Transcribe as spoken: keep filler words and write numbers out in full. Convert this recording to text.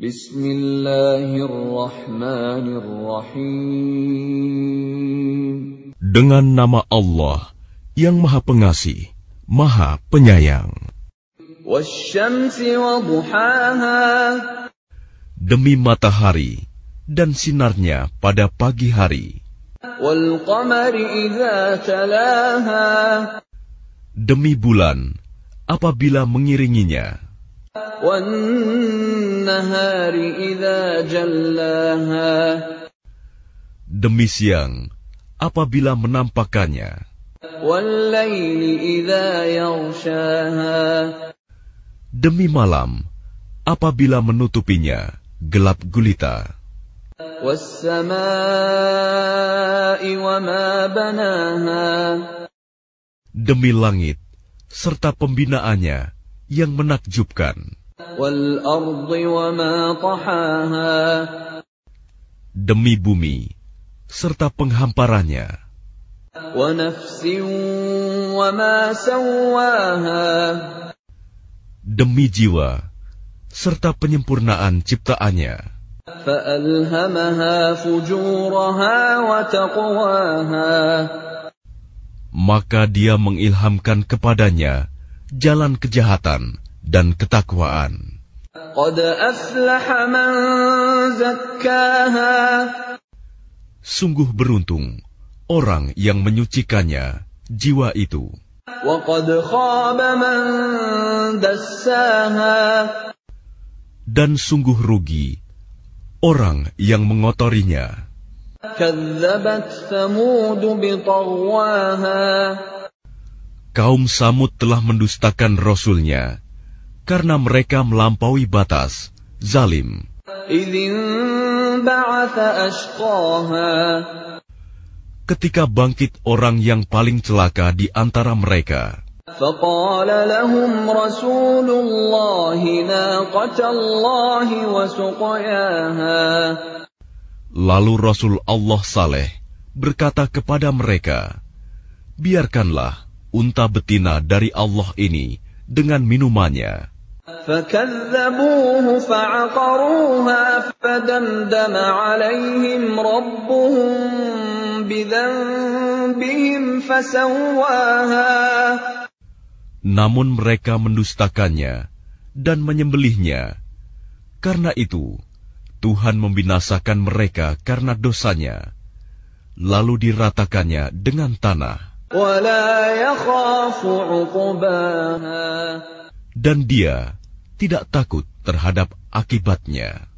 Bismillahirrahmanirrahim. Dengan nama Allah yang Maha Pengasih, Maha Penyayang. Wasyamsi wa duhaha. Demi matahari dan sinarnya pada pagi hari. Wal qamari idza talaha. Demi bulan apabila mengiringinya. Wan nahari idza jallaha. Demi siang apabila menampakkannya. Wal laili idza yaghshaha. Demi malam apabila menutupinya gelap gulita. Was samaa'i wa ma banaha. Demi langit serta pembinaannya yang menakjubkan. Wal ardi wa ma tahaha. Demi bumi serta penghamparannya. Wa nafsin wa ma sawwaha. Demi jiwa serta penyempurnaan ciptaannya. Fa'alhamaha fujuraha wa taqwaha. Maka dia mengilhamkan kepadanya jalan kejahatan dan ketakwaan. Qad aflaha man zakkaha. Sungguh beruntung orang yang menyucikannya, jiwa itu. Wa qad khaba man dassaha. Dan sungguh rugi orang yang mengotorinya. Kadzabat Thamud biṭaghwaha. Kaum Samud telah mendustakan Rasulnya karena mereka melampaui batas, zalim. Idzin ba'atha ashqaha. Ketika bangkit orang yang paling celaka di antara mereka. Faqala lahum Rasulullahi naqatallahi wa suqyaha. Lalu Rasul Allah Saleh berkata kepada mereka, biarkanlah unta betina dari Allah ini dengan minumannya. Fakadzabuhu fa'aqaruha fadamdama 'alaihim rabbuhum bidzanbihim fasawwaha. Namun mereka mendustakannya dan menyembelihnya. Karena itu Tuhan membinasakan mereka karena dosanya, lalu diratakannya dengan tanah. Dan dia tidak takut terhadap akibatnya.